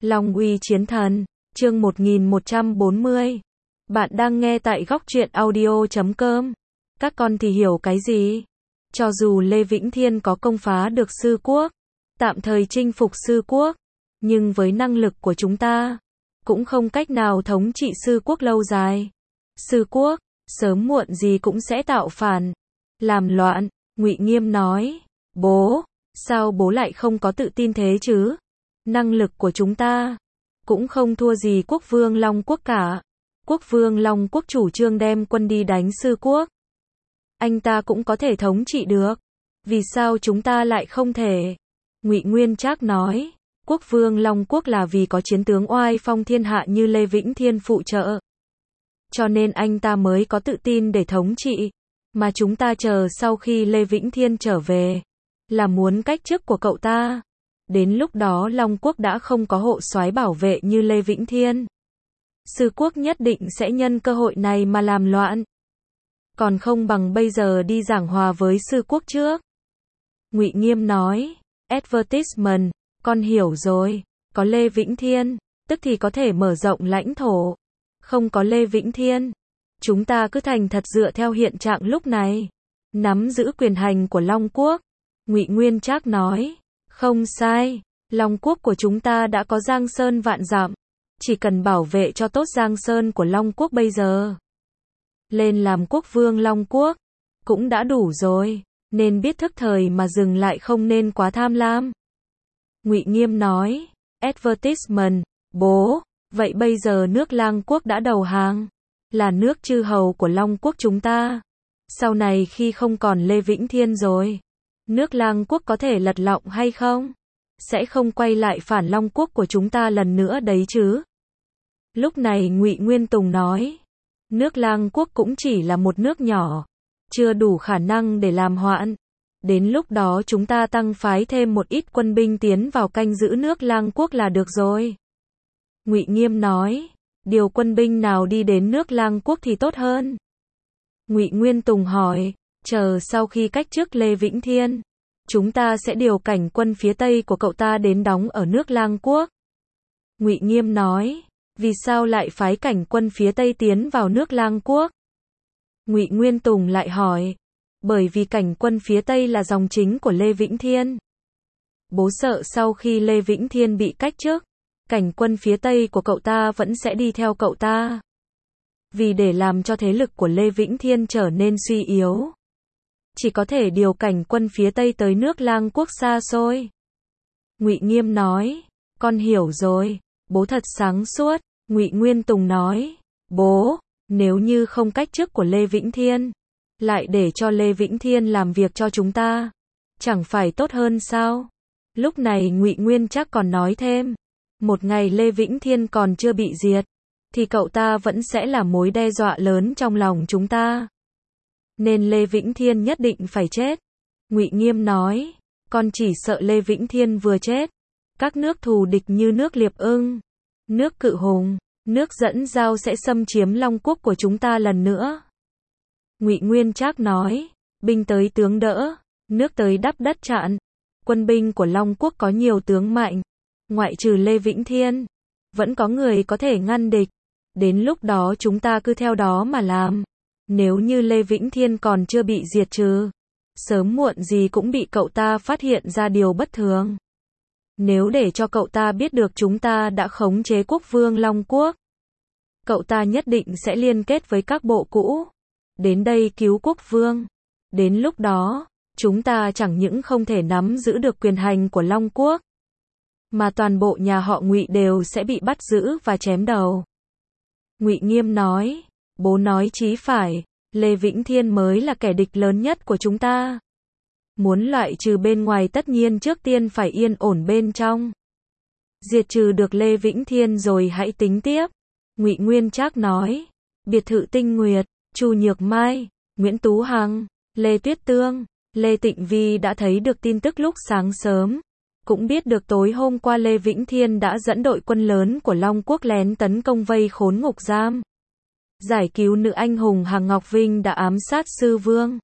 Long uy chiến thần, chương 1140. Bạn đang nghe tại góc truyện audio.com. Các con thì hiểu cái gì? Cho dù Lê Vĩnh Thiên có công phá được Sư Quốc, tạm thời chinh phục Sư Quốc, nhưng với năng lực của chúng ta, cũng không cách nào thống trị Sư Quốc lâu dài. Sư Quốc, sớm muộn gì cũng sẽ tạo phản, làm loạn. Ngụy Nghiêm nói, bố, sao bố lại không có tự tin thế chứ? Năng lực của chúng ta cũng không thua gì Quốc vương Long Quốc cả. Quốc vương Long Quốc chủ trương đem quân đi đánh Sư Quốc. Anh ta cũng có thể thống trị được. Vì sao chúng ta lại không thể? Ngụy Nguyên Trác nói, Quốc vương Long Quốc là vì có chiến tướng oai phong thiên hạ như Lê Vĩnh Thiên phụ trợ. Cho nên anh ta mới có tự tin để thống trị. Mà chúng ta chờ sau khi Lê Vĩnh Thiên trở về, là muốn cách chức của cậu ta. Đến lúc đó Long Quốc đã không có hộ soái bảo vệ như Lê Vĩnh Thiên. Sư Quốc nhất định sẽ nhân cơ hội này mà làm loạn. Còn không bằng bây giờ đi giảng hòa với Sư Quốc trước. Ngụy Nghiêm nói, advertisement, con hiểu rồi, có Lê Vĩnh Thiên, tức thì có thể mở rộng lãnh thổ. Không có Lê Vĩnh Thiên, chúng ta cứ thành thật dựa theo hiện trạng lúc này, nắm giữ quyền hành của Long Quốc. Ngụy Nguyên Trác nói, không sai, Long Quốc của chúng ta đã có Giang Sơn vạn dặm, chỉ cần bảo vệ cho tốt Giang Sơn của Long Quốc bây giờ. Lên làm quốc vương Long Quốc, cũng đã đủ rồi, nên biết thức thời mà dừng lại, không nên quá tham lam. Ngụy Nghiêm nói, advertisement, bố, vậy bây giờ nước Lang Quốc đã đầu hàng, là nước chư hầu của Long Quốc chúng ta. Sau này khi không còn Lê Vĩnh Thiên rồi, nước Lang Quốc có thể lật lọng hay không? Sẽ không quay lại phản Long Quốc của chúng ta lần nữa đấy chứ? Lúc này Ngụy Nguyên Tùng nói, nước Lang Quốc cũng chỉ là một nước nhỏ, chưa đủ khả năng để làm hoạn. Đến lúc đó chúng ta tăng phái thêm một ít quân binh tiến vào canh giữ nước Lang Quốc là được rồi. Ngụy Nghiêm nói, điều quân binh nào đi đến nước Lang Quốc thì tốt hơn? Ngụy Nguyên Tùng hỏi, chờ sau khi cách chức Lê Vĩnh Thiên, chúng ta sẽ điều cảnh quân phía Tây của cậu ta đến đóng ở nước Lang Quốc. Ngụy Nghiêm nói, vì sao lại phái cảnh quân phía Tây tiến vào nước Lang Quốc? Ngụy Nguyên Tùng lại hỏi, bởi vì cảnh quân phía Tây là dòng chính của Lê Vĩnh Thiên. Bố sợ sau khi Lê Vĩnh Thiên bị cách chức, cảnh quân phía Tây của cậu ta vẫn sẽ đi theo cậu ta. Vì để làm cho thế lực của Lê Vĩnh Thiên trở nên suy yếu, chỉ có thể điều cảnh quân phía Tây tới nước Lang Quốc xa xôi. Ngụy Nghiêm nói, con hiểu rồi, bố thật sáng suốt. Ngụy Nguyên Tùng nói, bố, nếu như không cách chức của Lê Vĩnh Thiên, lại để cho Lê Vĩnh Thiên làm việc cho chúng ta, chẳng phải tốt hơn sao? Lúc này Ngụy Nguyên Trác còn nói thêm, một ngày Lê Vĩnh Thiên còn chưa bị diệt, thì cậu ta vẫn sẽ là mối đe dọa lớn trong lòng chúng ta. Nên Lê Vĩnh Thiên nhất định phải chết. Ngụy Nghiêm nói, con chỉ sợ Lê Vĩnh Thiên vừa chết, các nước thù địch như nước Liệp Ưng, nước Cự Hùng, nước Dẫn Giao sẽ xâm chiếm Long Quốc của chúng ta lần nữa. Ngụy Nguyên Trác nói, binh tới tướng đỡ, nước tới đắp đất chặn. Quân binh của Long Quốc có nhiều tướng mạnh, ngoại trừ Lê Vĩnh Thiên, vẫn có người có thể ngăn địch. Đến lúc đó chúng ta cứ theo đó mà làm. Nếu như Lê Vĩnh Thiên còn chưa bị diệt trừ, sớm muộn gì cũng bị cậu ta phát hiện ra điều bất thường. Nếu để cho cậu ta biết được chúng ta đã khống chế quốc vương Long Quốc, cậu ta nhất định sẽ liên kết với các bộ cũ, đến đây cứu quốc vương. Đến lúc đó, chúng ta chẳng những không thể nắm giữ được quyền hành của Long Quốc, mà toàn bộ nhà họ Ngụy đều sẽ bị bắt giữ và chém đầu. Ngụy Nghiêm nói, bố nói chí phải, Lê Vĩnh Thiên mới là kẻ địch lớn nhất của chúng ta. Muốn loại trừ bên ngoài tất nhiên trước tiên phải yên ổn bên trong. Diệt trừ được Lê Vĩnh Thiên rồi hãy tính tiếp. Ngụy Nguyên Trác nói, biệt thự Tinh Nguyệt, Chu Nhược Mai, Nguyễn Tú Hằng, Lê Tuyết Tương, Lê Tịnh Vi đã thấy được tin tức lúc sáng sớm. Cũng biết được tối hôm qua Lê Vĩnh Thiên đã dẫn đội quân lớn của Long Quốc lén tấn công vây khốn ngục giam. Giải cứu nữ anh hùng Hằng Ngọc Vinh đã ám sát Sư Vương.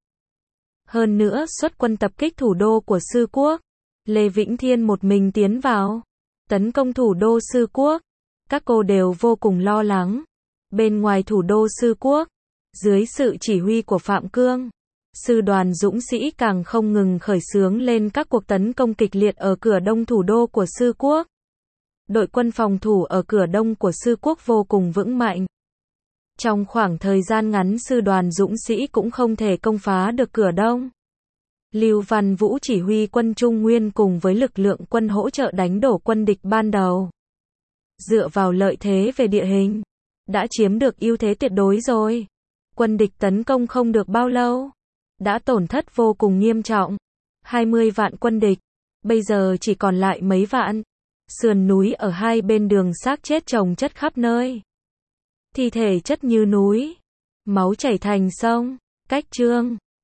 Hơn nữa xuất quân tập kích thủ đô của Sư Quốc. Lê Vĩnh Thiên một mình tiến vào. tấn công thủ đô Sư Quốc. Các cô đều vô cùng lo lắng. Bên ngoài thủ đô Sư Quốc, dưới sự chỉ huy của Phạm Cương, sư đoàn dũng sĩ càng không ngừng khởi xướng lên các cuộc tấn công kịch liệt ở cửa đông thủ đô của Sư Quốc. Đội quân phòng thủ ở cửa đông của Sư Quốc vô cùng vững mạnh. Trong khoảng thời gian ngắn sư đoàn dũng sĩ cũng không thể công phá được cửa đông. Lưu Văn Vũ chỉ huy quân Trung Nguyên cùng với lực lượng quân hỗ trợ đánh đổ quân địch ban đầu. Dựa vào lợi thế về địa hình, đã chiếm được ưu thế tuyệt đối rồi. Quân địch tấn công không được bao lâu, đã tổn thất vô cùng nghiêm trọng. 20 vạn quân địch, bây giờ chỉ còn lại mấy vạn. Sườn núi ở hai bên đường xác chết chồng chất khắp nơi. Thi thể chất như núi, máu chảy thành sông. Cách Chương